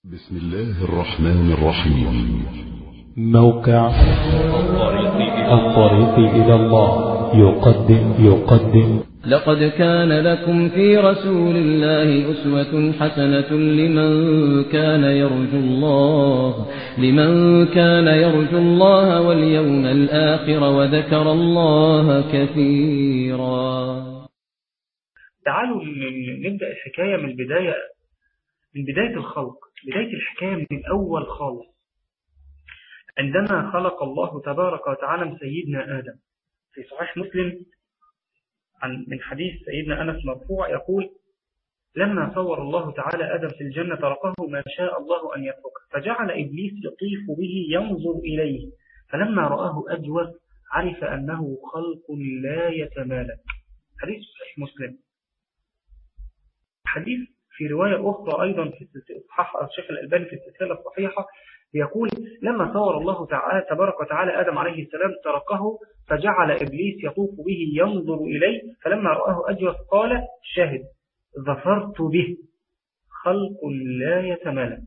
بسم الله الرحمن الرحيم. موقع الطريق إلى الله يقدم لقد كان لكم في رسول الله أسوة حسنة لمن كان يرجو الله واليوم الآخر وذكر الله كثيرا. تعالوا نبدأ الحكاية من بداية الخلق، بداية الحكاية من الأول خالص. عندما خلق الله تبارك وتعالى سيدنا آدم، في صحيح مسلم من حديث سيدنا أنس مرفوع يقول: لما صور الله تعالى آدم في الجنة تركه ما شاء الله أن يتركه، فجعل إبليس يطيف به ينظر إليه، فلما رآه أجوف عرف أنه خلق لا يتمالك. حديث صحيح مسلم. حديث في رواية أخرى أيضا في صحيح الشيخ الألباني في السلسلة الصحيحة يقول: لما صور الله تعالى تبارك وتعالى آدم عليه السلام تركه، فجعل إبليس يطوف به ينظر إليه، فلما رآه أجوف قال: شاهد ظفرت به خلق لا يتمالك.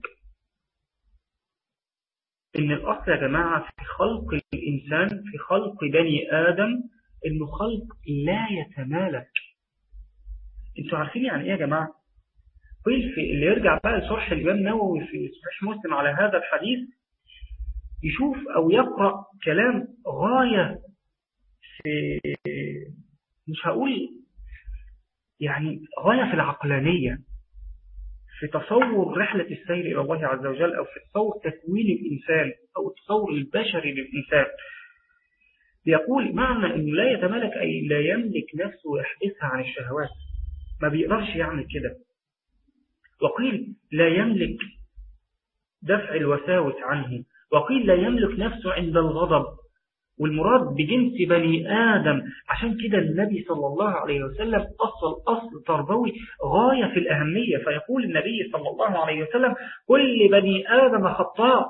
إن الأصل يا جماعة في خلق الإنسان، في خلق بني آدم، إنه خلق لا يتمالك. انتوا عارفين يعني إيه يا جماعة؟ اللي يرجع بقى لشرح الإمام النووي في صحيح مسلم على هذا الحديث يشوف أو يقرأ كلام غاية في، مش هقول يعني غاية في العقلانية، في تصور رحلة السير إلى الله عز وجل، أو في تصور تكوين الإنسان أو التصور البشري للإنسان. بيقول معنى أنه لا يتملك أي لا يملك نفسه ويحدثها عن الشهوات، ما بيقدرش يعمل كده. وقيل لا يملك دفع الوساوس عنه، وقيل لا يملك نفسه عند الغضب، والمراد بجنس بني آدم. عشان كده النبي صلى الله عليه وسلم أصل تربوي غاية في الأهمية، فيقول النبي صلى الله عليه وسلم: كل بني آدم خطاء.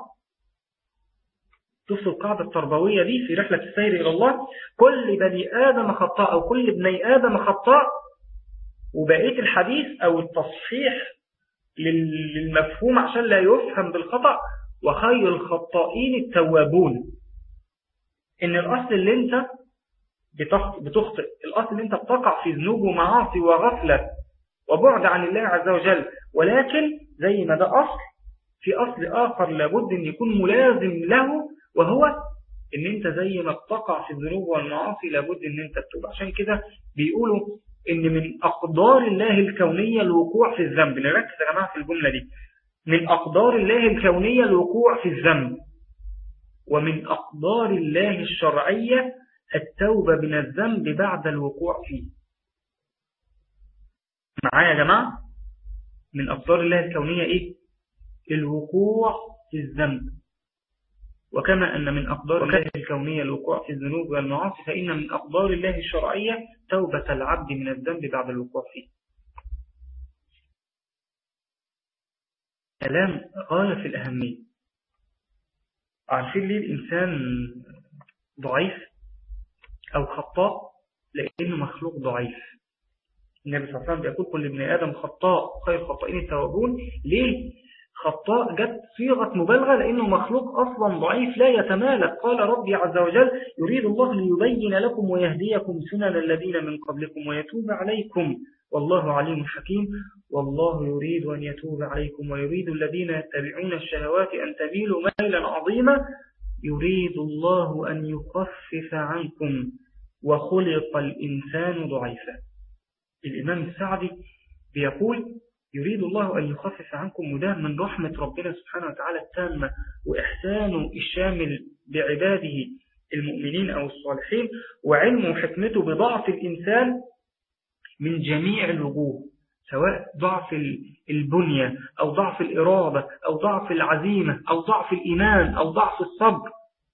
تصل القاعدة التربوية دي في رحلة السير إلى الله: كل بني آدم خطاء، أو كل ابني آدم خطاء. وبقية الحديث أو التصحيح للمفهوم عشان لا يفهم بالخطأ: وخير الخطائين التوابون. إن الأصل اللي أنت بتخطئ، الأصل اللي أنت بتقع في ذنوب ومعاصي وغفلة وبعد عن الله عز وجل، ولكن زي ما ده أصل، في أصل آخر لابد أن يكون ملازم له، وهو أن أنت زي ما بتقع في الذنوب والمعاصي لابد أن أنت تتوب. عشان كده بيقولوا إن من أقدار الله الكونية الوقوع في الذنب. نركز يا جماعة في الجملة دي: من أقدار الله الكونية الوقوع في الذنب، ومن أقدار الله الشرعية التوبة من الذنب بعد الوقوع فيه. معايا يا جماعة؟ من أقدار الله الكونية إيه؟ الوقوع في الذنب. وكما أن من أقدار الله الكونية الوقوع في الذنوب والمعاصي، فإن من أقدار الله الشرعية توبة العبد من الذنب بعد الوقوع فيه. كلام غاية في الأهمية. عارفين ليه الإنسان ضعيف أو خطاء؟ لأنه مخلوق ضعيف. النبي صلى الله عليه وسلم بيقول: كل ابن آدم خطاء، خير الخطائين التوابون. ليه خطاء؟ جت صيغة مبالغة، لأنه مخلوق أصلا ضعيف لا يتمالك. قال ربي عز وجل: يريد الله ليبين لكم ويهديكم سنن الذين من قبلكم ويتوب عليكم والله عليم حكيم. والله يريد أن يتوب عليكم ويريد الذين يتبعون الشهوات أن تميلوا ميلا عظيما. يريد الله أن يخفف عنكم وخلق الإنسان ضعيفا. الإمام السعدي بيقول: يريد الله أن يخفف عنكم، وده من رحمة ربنا سبحانه وتعالى التامة وإحسانه الشامل بعباده المؤمنين أو الصالحين، وعلمه وحكمته بضعف الإنسان من جميع الوجوه، سواء ضعف البنية أو ضعف الإرادة أو ضعف العزيمة أو ضعف الإيمان أو ضعف الصبر.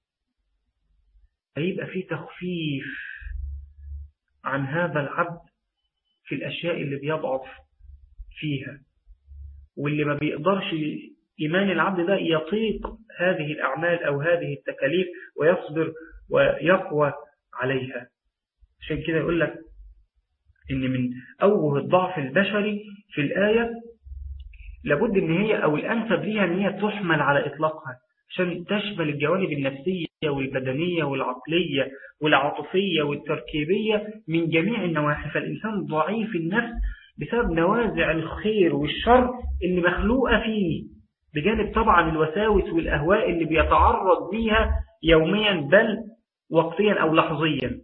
هيبقى فيه تخفيف عن هذا العبد في الأشياء اللي بيضعف فيها، واللي ما بيقدرش إيمان العبد ده يطيق هذه الأعمال أو هذه التكاليف ويصبر ويقوى عليها. عشان كده يقول لك إن من أوجه الضعف البشري في الآية لابد ان هي او الانسب ليها ان هي تحمل على اطلاقها عشان تشمل الجوانب النفسية والبدنية والعقلية والعاطفية والتركيبية من جميع النواحي. فالإنسان ضعيف النفس بسبب نوازع الخير والشر اللي مخلوقة فيه، بجانب طبعا الوساوس والأهواء اللي بيتعرض ليها يوميا بل وقتيا أو لحظيا.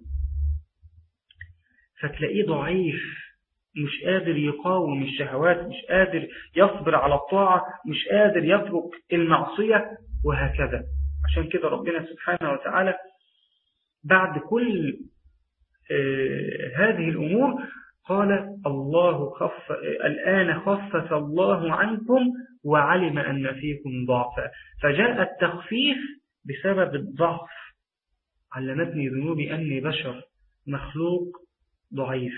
فتلاقيه ضعيف، مش قادر يقاوم الشهوات، مش قادر يصبر على الطاعة، مش قادر يترك المعصية وهكذا. عشان كده ربنا سبحانه وتعالى بعد كل هذه الأمور قال الله الآن خفف الله عنكم وعلم أن فيكم ضعفا. فجاء التخفيف بسبب الضعف. علمتني ذنوبي أني بشر مخلوق ضعيف.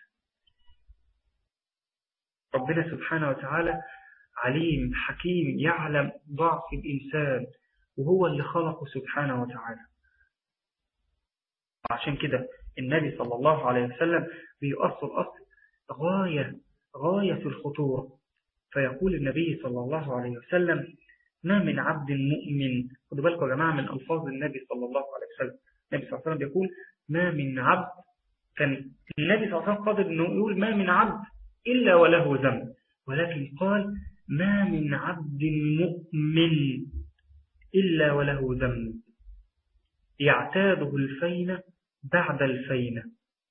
ربنا سبحانه وتعالى عليم حكيم يعلم ضعف الإنسان، وهو اللي خلقه سبحانه وتعالى. عشان كده النبي صلى الله عليه وسلم بيؤصل غاية في الخطورة. فيقول النبي صلى الله عليه وسلم: ما من عبد مؤمن. خدوا بالكم يا جماعة من ألفاظ النبي صلى الله عليه وسلم. النبي صلى الله عليه وسلم بيقول ما من عبد، كان النبي صلى الله عليه وسلم قادر أنه يقول ما من عبد إلا وله ذنب، ولكن قال ما من عبد مؤمن إلا وله ذنب يعتاده الفينة بعد الفينة،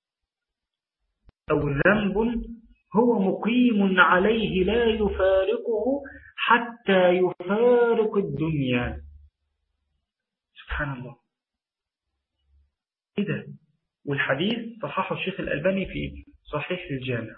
أو ذنب هو مقيم عليه لا يفارقه حتى يفارق الدنيا. سبحان الله. كده. والحديث صححه الشيخ الألباني في صحيح الجامع.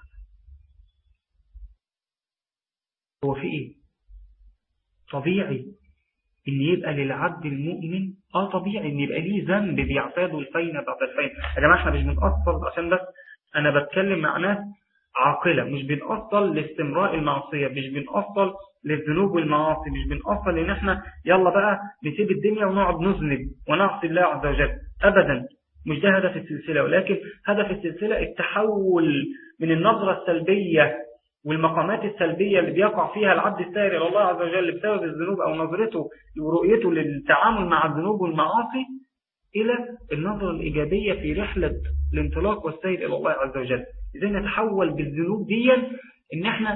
هو في إيه؟ طبيعي إن يبقى للعبد المؤمن طبيعي إن يبقى ليه ذنب بيعتاده الفينة بعد الفينة. يا جماعة احنا مش بنأصل، عشان بس أنا بتكلم مع ناس عاقلة، مش بنأصل لاستمراء المعصية، مش بنأصل للذنوب والمعاصي، مش بنأصل إن احنا يلا بقى نسيب الدنيا ونقعد نذنب ونعصي الله عز وجل. أبدا، مش ده هدف السلسلة. ولكن هدف السلسلة التحول من النظرة السلبية والمقامات السلبية اللي بيقع فيها العبد السائر إلى الله عز وجل بسبب الذنوب أو نظرته ورؤيته للتعامل مع الذنوب والمعاصي، إلى النظرة الإيجابية في رحلة الانطلاق والسير إلى الله عز وجل. إذا نتحول بالذنوب دي إن احنا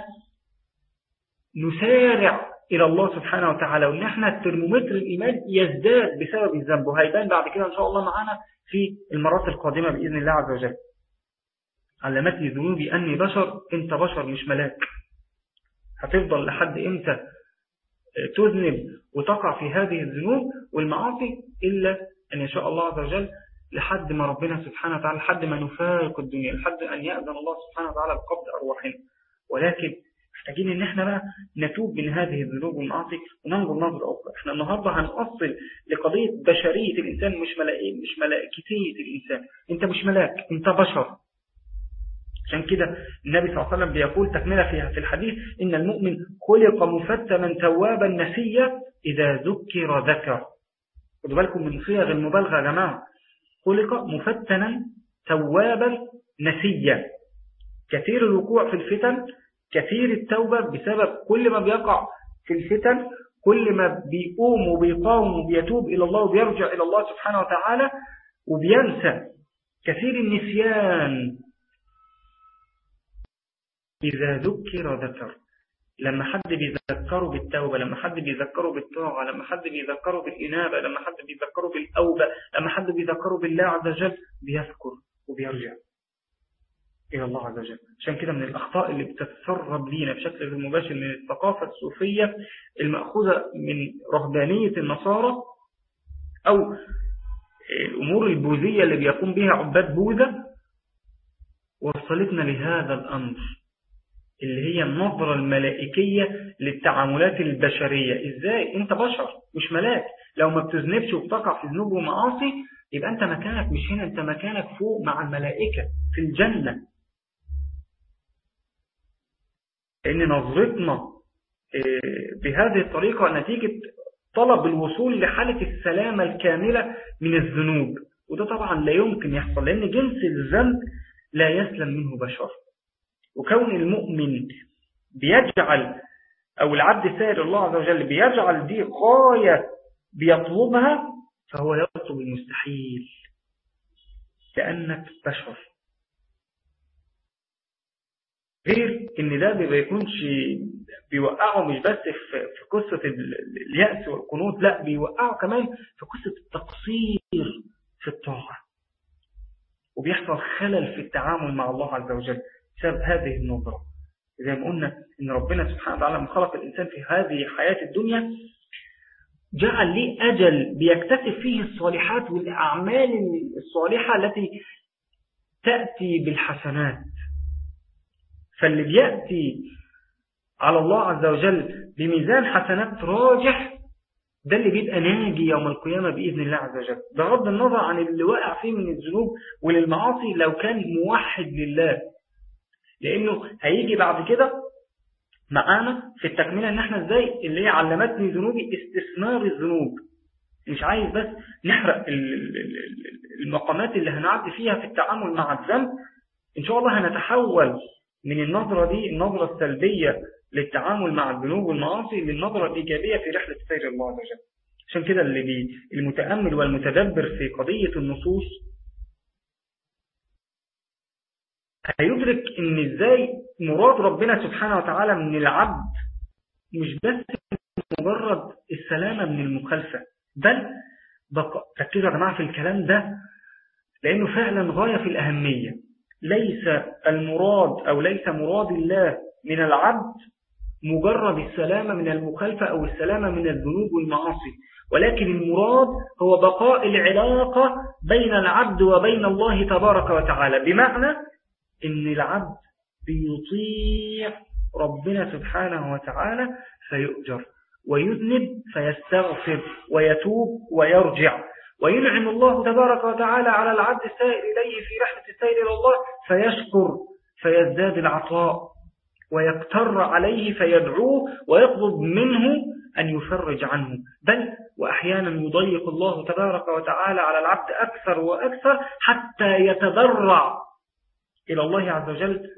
نسارع إلى الله سبحانه وتعالى، وإن احنا الترمومتر الإيمان يزداد بسبب الذنب، وهيبان بعد كده إن شاء الله معنا في المرات القادمة بإذن الله عز وجل. علمتني ذنوبي أني بشر. أنت بشر مش ملاك. هتفضل لحد إمتى تذنب وتقع في هذه الذنوب والمعاصي إلا أن يشاء الله عز وجل، لحد ما ربنا سبحانه وتعالى، لحد ما نفارق الدنيا، لحد أن يأذن الله سبحانه وتعالى بقبض أرواحنا. ولكن محتاجين إن احنا بقى نتوب من هذه الذنوب والمعاصي وننظر نظرة أخرى. احنا النهاردة هنأصل لقضية بشرية الإنسان، مش ملائكتية الإنسان. أنت مش ملاك، أنت بشر. عشان كده النبي صلى الله عليه وسلم بيقول تكملة فيها في الحديث: إن المؤمن خلق مفتنا توابا نسيا إذا ذكر. خدوا بالكم من صيغ المبالغة يا جماعة. خلق مفتنا توابا نسيا، كثير الوقوع في الفتن، كثير التوبة بسبب كل ما بيقع في الفتن، كل ما بيقوم وبيقاوم وبيتوب إلى الله وبيرجع إلى الله سبحانه وتعالى وبينسى. كثير النسيان إذا ذكر. لما حد بيذكره بالتوبة، لما حد بيذكره بالطاعة، لما حد بيذكره بالإنابة، لما حد بيذكره بالأوبة، لما حد بيذكره بالله عز وجل، بيذكر وبيرجع إلى الله عز وجل. عشان كده من الأخطاء اللي بتتسرب لينا بشكل غير مباشر من الثقافة الصوفية المأخوذة من رهبانية النصارى أو الأمور البوذية اللي بيقوم بها عباد بوذا، وصلتنا لهذا الأمر اللي هي النظرة الملائكية للتعاملات البشرية. إزاي؟ أنت بشر مش ملاك. لو ما بتذنبش وبتقع في ذنوب ومعاصي يبقى أنت مكانك مش هنا، أنت مكانك فوق مع الملائكة في الجنة. لأن نظرتنا بهذه الطريقة نتيجة طلب الوصول لحالة السلامة الكاملة من الذنوب، وده طبعا لا يمكن يحصل لأن جنس الذنب لا يسلم منه بشر. وكون المؤمن بيجعل أو العبد سائر الله عز وجل بيجعل دي غاية بيطلبها، فهو يطلب المستحيل، لأنك بشر. غير ان ده بيكونش بيوقعه مش بس في قصة اليأس والقنوط، لا بيوقعه كمان في قصة التقصير في الطاعة، وبيحصل خلل في التعامل مع الله عز وجل بسبب هذه النظرة. زي ما قلنا ان ربنا سبحانه وتعالى لما خلق الإنسان في هذه حياة الدنيا جعل ليه أجل بيكتسب فيه الصالحات والأعمال الصالحة التي تأتي بالحسنات. فاللي بيأتي على الله عز وجل بميزان حسنات راجح ده اللي بيبقى ناجي يوم القيامة بإذن الله عز وجل، بغض النظر عن اللي وقع فيه من الذنوب وللمعاصي لو كان موحد لله. لأنه هيجي بعد كده معانا في التكملة ان احنا ازاي اللي هي علمتني ذنوبي استثمار الذنوب. مش عايز بس نحرق المقامات اللي هنعدي فيها في التعامل مع الذنب. ان شاء الله هنتحول من النظرة دي، النظرة السلبية للتعامل مع الذنوب والمعاصي، للنظرة الإيجابية في رحلة سير الله عز وجل. عشان كده المتأمل والمتدبر في قضية النصوص هيدرك ان ازاي مراد ربنا سبحانه وتعالى من العبد مش بس مجرد السلامة من المخالفة، بل ركزوا يا جماعة في الكلام ده لأنه فعلا غاية في الأهمية. ليس المراد أو ليس مراد الله من العبد مجرد السلامة من المخالفة أو السلامة من الذنوب والمعاصي، ولكن المراد هو بقاء العلاقة بين العبد وبين الله تبارك وتعالى، بمعنى إن العبد بيطيع ربنا سبحانه وتعالى فيؤجر، ويذنب فيستغفر ويتوب ويرجع، وينعم الله تبارك وتعالى على العبد السائر إليه في رحلة السير إلى الله فيشكر فيزداد العطاء، ويقتر عليه فيدعوه ويطلب منه أن يفرج عنه، بل وأحيانا يضيق الله تبارك وتعالى على العبد أكثر وأكثر حتى يتضرع إلى الله عز وجل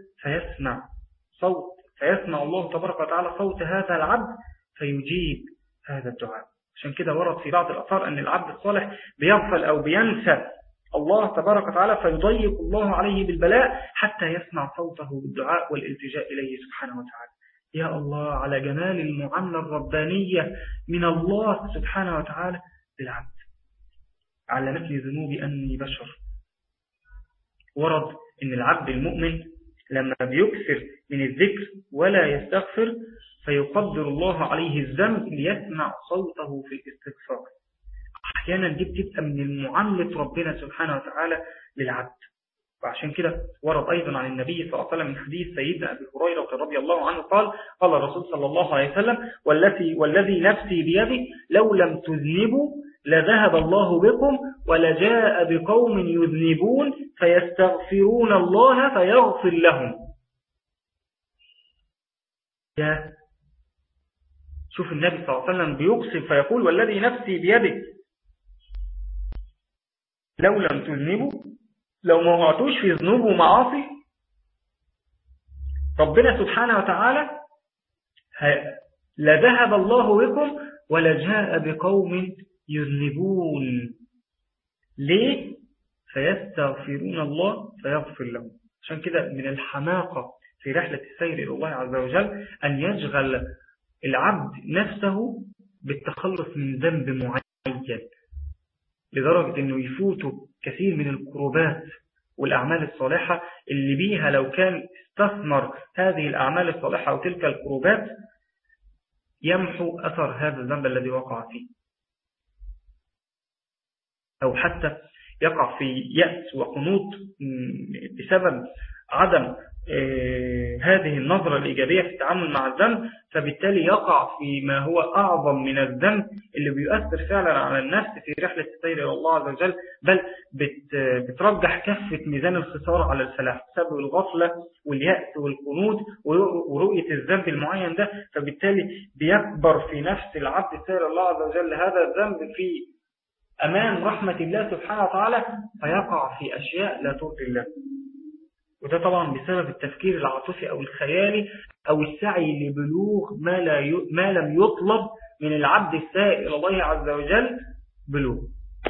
فيسمع الله تبارك وتعالى صوت هذا العبد فيجيب هذا الدعاء. عشان كده ورد في بعض الآثار أن العبد الصالح بيغفل أو بينسى الله تبارك وتعالى فيضيق الله عليه بالبلاء حتى يسمع صوته بالدعاء والالتجاء إليه سبحانه وتعالى. يا الله على جمال المعاملة الربانية من الله سبحانه وتعالى للعبد. علمتني ذنوبي أني بشر. ورد أن العبد المؤمن لما بيكثر من الذكر ولا يستغفر فيقدر الله عليه الذنب ليسمع صوته في الاستغفار. أحيانا دي بتبقى من المعاملة ربنا سبحانه وتعالى للعبد. وعشان كده ورد أيضا عن النبي صلى الله عليه وسلم من حديث سيدنا أبي هريرة رضي الله عنه قال الرسول صلى الله عليه وسلم والذي نفسي بيده لو لم تذنبوا لذهب الله بكم ولجاء بقوم يذنبون فيستغفرون الله فيغفر لهم. شوف النبي صلى الله عليه وسلم بيقسم فيقول والذي نفسي بيده لو لم تذنبوا، لو ما وقعتوش في ذنوب ومعاصي ربنا سبحانه وتعالى لذهب الله بكم ولجاء بقوم يذنبون. ليه؟ فيستغفرون الله فيغفر لهم. عشان كده من الحماقة في رحلة السير إلى الله عز وجل أن يشغل العبد نفسه بالتخلص من ذنب معين لدرجة أنه يفوته كثير من القربات والأعمال الصالحة اللي بيها لو كان استثمر هذه الأعمال الصالحة أو تلك القربات يمحو أثر هذا الذنب الذي وقع فيه، أو حتى يقع في يأس وقنوط بسبب عدم هذه النظرة الإيجابية في التعامل مع الذنب، فبالتالي يقع في ما هو أعظم من الذنب اللي بيؤثر فعلا على النفس في رحلة السير إلى الله عز وجل، بل بترجح كفة ميزان الخسارة على الفلاح بسبب الغفلة واليأس والقنوط ورؤية الذنب المعين ده. فبالتالي بيكبر في نفس العبد السير إلى الله عز وجل هذا الذنب في أمام رحمة الله سبحانه وتعالى فيقع في أشياء لا ترضي الله. وده طبعا بسبب التفكير العاطفي أو الخيالي أو السعي لبلوغ ما لم يطلب من العبد السائل إلى الله عز وجل بلوغ.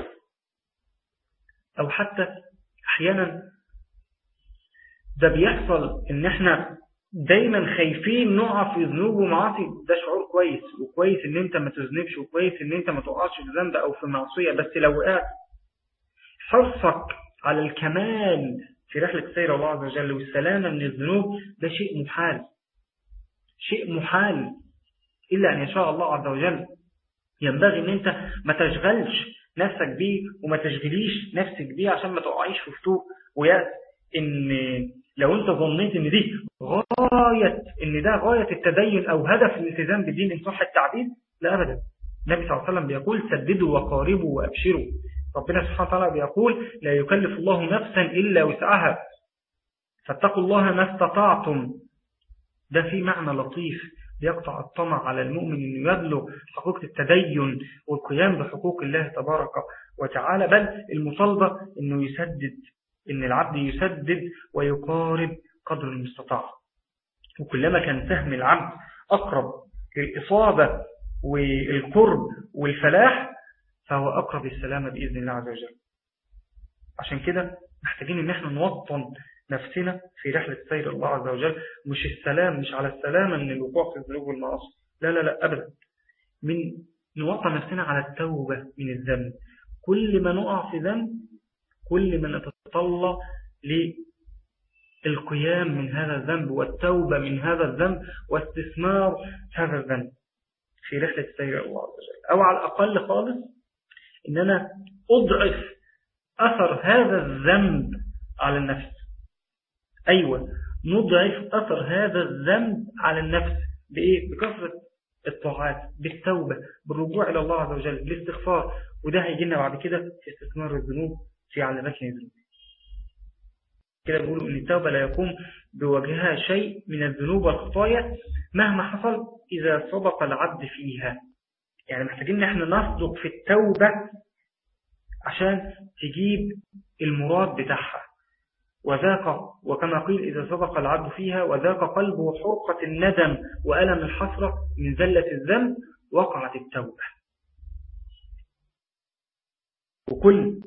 أو حتى أحيانا ده بيحصل إن احنا دايما خايفين نقع في ذنوب ومعاصي. ده شعور كويس، وكويس إن انت ما تذنبش، وكويس إن انت ما تقعش في ذنب أو في معصية. بس لو وقعت، حرصك على الكمال في رحلة سير الله عز وجل والسلامة من الذنوب ده شيء محال، شيء محال إلا أن يشاء الله عز وجل. ينبغي أن أنت ما تشغلش نفسك بيه وما تشغليش نفسك بيه عشان ما تقعيش في فتور ويأس. إن لو أنت ظنيت إن دي غاية التدين أو هدف الالتزام بالدين إن صح التعبير، لا أبدا. النبي صلى الله عليه وسلم بيقول سددوا وقاربوا وأبشروا. ربنا سبحانه وتعالى بيقول لا يكلف الله نفسا إلا وسعها فاتقوا الله ما استطعتم. ده في معنى لطيف بيقطع الطمع على المؤمن أنه يبلغ حقوق التدين والقيام بحقوق الله تبارك وتعالى، بل المطالبة أنه يسدد، أن العبد يسدد ويقارب قدر المستطاع. وكلما كان فهم العبد أقرب للإصابة والقرب والفلاح فهو أقرب السلامة بإذن الله عز وجل. عشان كده محتاجين أن احنا نوطن نفسنا في رحلة سير الله عز وجل. مش السلام، مش على السلامة من الوقوع في الذنوب والمعاصي، لا لا لا أبدا. من نوطن نفسنا على التوبة من الذنب. كل ما نقع في ذنب كل ما نتطلع للقيام من هذا الذنب والتوبة من هذا الذنب واستثمار هذا الذنب في رحلة سير الله عز وجل. أو على الأقل خالص إن أنا أضعف أثر هذا الذنب على النفس. أيوة، نضعف أثر هذا الذنب على النفس بإيه؟ بكثرة الطاعات، بالتوبة، بالرجوع إلى الله عز وجل، بالاستغفار. وده هيجينا بعد كده في استثمار الذنوب في علامات الذنوب. كده بيقولوا أن التوبة لا يقوم بوجهها شيء من الذنوب والخطايا مهما حصل إذا صدق العبد فيها. يعني محتاجين ان احنا نصدق في التوبة عشان تجيب المراد بتاعها. وكما قيل إذا صدق العبد فيها وذاق قلبه حرقة الندم وألم الحسرة من ذلة الذنب وقعت التوبة. وكل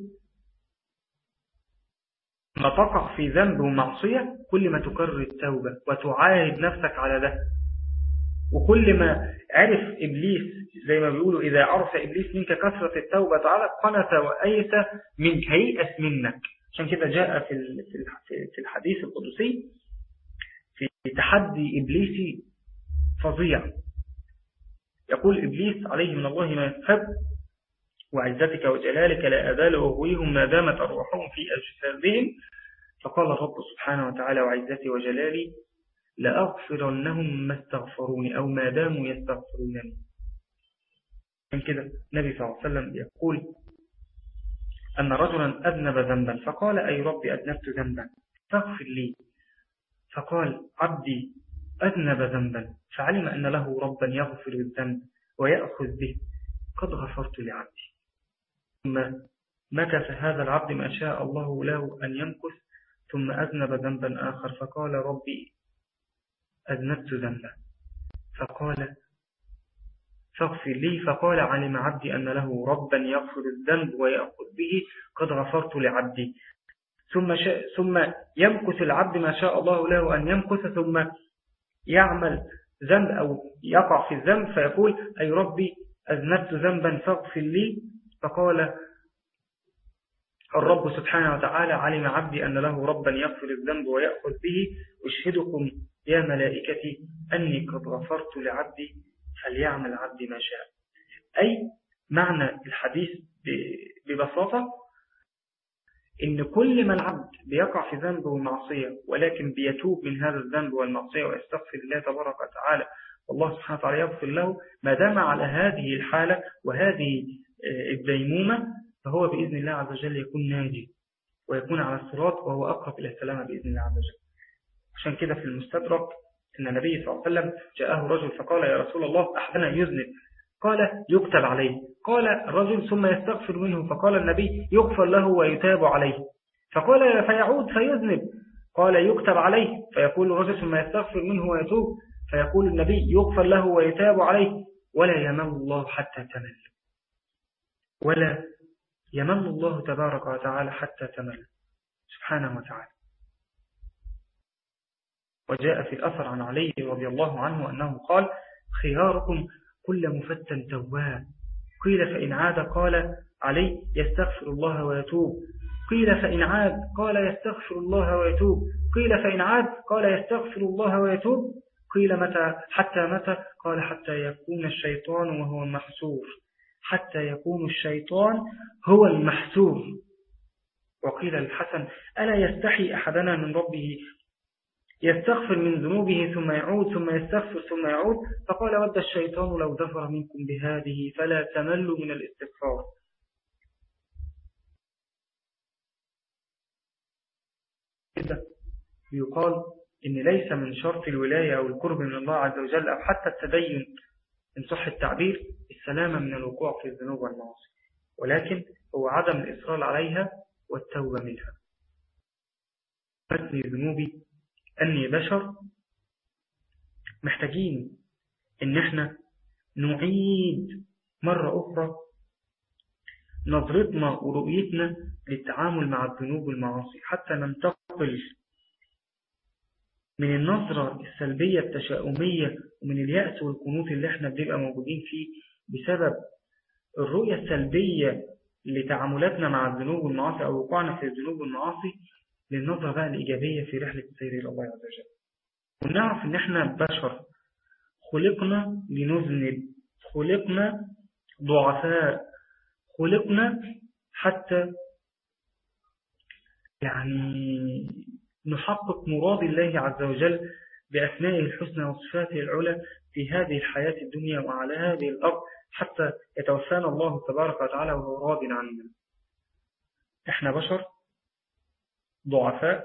ما تقع في ذنب ومعصية كل ما تكرر التوبة وتعاهد نفسك على ده. وكل ما عرف إبليس زي ما بيقولوا إذا عرف إبليس منك كثرة التوبة تعالى قنت وأيس منك، هيئس منك. عشان كده جاء في الحديث القدسي في تحدي إبليسي فظيع. يقول إبليس عليه من الله ما يفهم وعزتك وجلالك لا أزال أغويهم ما دامت أرواحهم في أجسادهم. فقال الرب سبحانه وتعالى وعزتي وجلالي لأغفرنهم ما استغفروني أو ما داموا يستغفرونني. من كده النبي صلى الله عليه وسلم يقول أن رجلا أذنب ذنبا فقال أي ربي أذنبت ذنبا فاغفر لي. فقال عبدي أذنب ذنبا فعلم أن له ربا يغفر الذنب ويأخذ به قد غفرت لعبدي. ثم مكث هذا العبد ما شاء الله له أن يمكث ثم أذنب ذنبا آخر فقال ربي أذنبت ذنبا فقال فاغفر لي. فقال علم عبدي أن له ربا يغفر الذنب ويأخذ به قد غفرت لعبدي. ثم يمكث العبد ما شاء الله له أن يمكث ثم يعمل ذنب أو يقع في الذنب فيقول أي ربي أذنبت ذنبا فاغفر لي. فقال الرب سبحانه وتعالى علم عبدي أن له ربا يغفر الذنب ويأخذ به أشهدكم يا ملائكتي أني قد غفرت لعبدي فليعمل عبدي ما شاء. أي معنى الحديث ببساطة إن كل ما العبد بيقع في ذنب ومعصية ولكن بيتوب من هذا الذنب والمعصية ويستغفر الله تبارك وتعالى والله سبحانه وتعالى يغفر له ما دام على هذه الحالة وهذه الديمومة فهو بإذن الله عز وجل يكون ناجي ويكون على الصراط وهو أقرب إلى السلامة بإذن الله عز وجل. عشان كده في المستدرك أن النبي صلى الله عليه وسلم جاءه رجل فقال يا رسول الله أحدنا يذنب قال يكتب عليه. قال الرجل ثم يستغفر منه فقال النبي يغفر له ويتاب عليه. فقال فيعود فيذنب قال يكتب عليه، فيقول الرجل ثم يستغفر منه ويتوب، فيقول النبي يغفر له ويتاب عليه، ولا يمل الله حتى تمل، ولا يمل الله تبارك وتعالى حتى تمل سبحانه وتعالى. وجاء في الأثر عن علي رضي الله عنه أنه قال خياركم كل مفتن تواب، قيل فإن عاد قال علي يستغفر الله ويتوب، قيل فإن عاد قال يستغفر الله ويتوب، قيل فإن عاد قال يستغفر الله ويتوب، قيل متى حتى متى قال حتى يكون الشيطان وهو المحسور، حتى يكون الشيطان هو المحسور. وقيل الحسن ألا يستحي أحدنا من ربه يستغفر من ذنوبه ثم يعود ثم يستغفر ثم يعود، فقال ود الشيطان لو ظفر منكم بهذه فلا تملوا من الاستغفار. يقال إن ليس من شرط الولاية أو القرب من الله عز وجل أو حتى التدين إن صح التعبير السلامة من الوقوع في الذنوب والمعاصي، ولكن هو عدم الإصرار عليها والتوبة منها. مثل ذنوبي أني بشر، محتاجين إن احنا نعيد مرة أخرى نظرتنا ورؤيتنا للتعامل مع الذنوب والمعاصي، حتى ننتقل من النظرة السلبية التشاؤمية ومن اليأس والقنوط اللي احنا بنبقى موجودين فيه بسبب الرؤية السلبية لتعاملاتنا مع الذنوب والمعاصي أو وقوعنا في الذنوب والمعاصي، للنظرة بقى الإيجابية في رحلة السير إلى الله عز وجل. ونعرف إن احنا بشر، خلقنا لنذنب، خلقنا ضعفاء، خلقنا حتى نحقق مراد الله عز وجل بأسمائه الحسنى وصفاته العلى في هذه الحياة الدنيا وعلى هذه الأرض، حتى يتوفانا الله تبارك وتعالى وهو راض عنا. احنا بشر ضعفاء،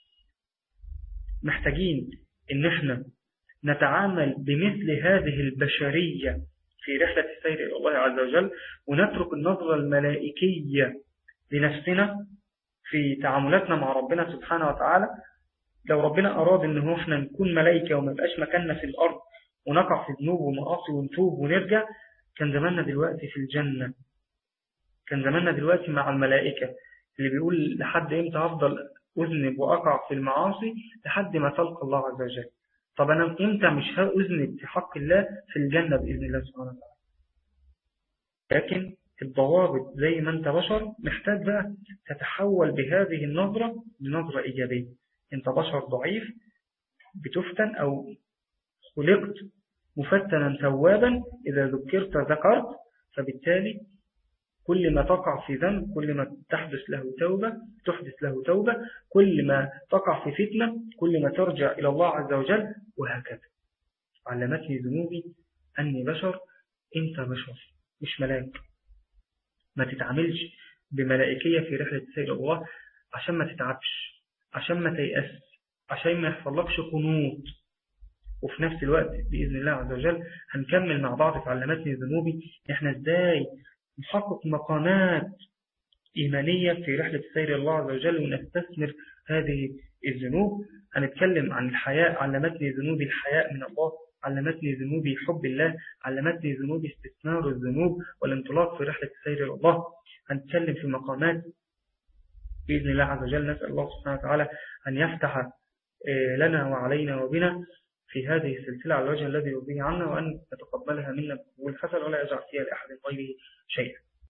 محتاجين ان احنا نتعامل بمثل هذه البشرية في رحلة السير إلى الله عز وجل، ونترك النظرة الملائكية لنفسنا في تعاملاتنا مع ربنا سبحانه وتعالى. لو ربنا أراد أنه احنا نكون ملائكة وما بقاش مكاننا في الأرض ونقع في ذنوب ومعاصي ونتوب ونرجع، كان زماننا دلوقتي في الجنة، كان زماننا دلوقتي مع الملائكة اللي بيقول لحد امتى هفضل أذنب وأقع في المعاصي لحد ما تلقى الله عز وجل. طب أنا امتى مش هأذنب في حق الله؟ في الجنة بإذن الله سبحانه وتعالى. لكن الضوابط زي ما أنت بشر محتاج بقى تتحول بهذه النظرة لنظرة إيجابية. أنت بشر ضعيف بتفتن أو خلقت مفتنا توابا، إذا ذكرت ذكرت، فبالتالي كل ما تقع في ذنب كل ما تحدث له توبة، كل ما تقع في فتنة كل ما ترجع إلى الله عز وجل، وهكذا. علمتني ذنوبي أني بشر، أنت بشر مش ملاك. ما تتعاملش بملائكية في رحلة سير الله عشان ما تتعبش، عشان ما تيأس، عشان ما يحصلكش قنوط. وفي نفس الوقت بإذن الله عز وجل هنكمل مع بعض في علمتني ذنوبي احنا ازاي نحقق مقامات إيمانية في رحلة سير الله عز وجل ونستثمر هذه الذنوب. هنتكلم عن الحياء، علمتني ذنوبي الحياء من الله، علمتني ذنوبي حب الله، علمتني ذنوبي استثمار الذنوب والانطلاق في رحلة السير إلى الله. هنتكلم في مقامات بإذن الله عز وجل. نسأل الله سبحانه وتعالى أن يفتح لنا وعلينا وبنا في هذه السلسلة على الوجه الذي يرضيه عنا، وأن يتقبلها منا بقبول حسن ولا يجعل فيها لأحد غيره